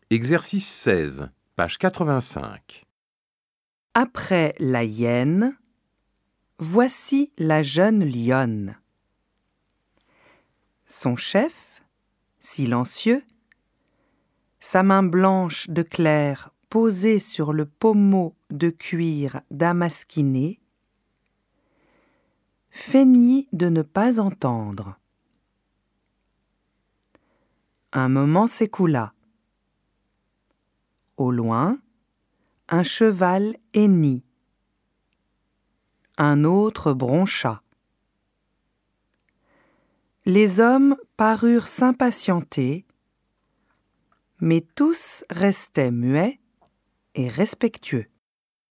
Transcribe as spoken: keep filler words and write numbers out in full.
Exercice seize, page quatre-vingt-cinq. Après la hyène, voici la jeune lionne. Son chef, silencieux, sa main blanche de clair posée sur le pommeau de cuir damasquiné, feignit de ne pas entendre. Un moment s'écoula. Au loin, un cheval hennit. Un autre broncha. Les hommes parurent s'impatienter, mais tous restaient muets et respectueux.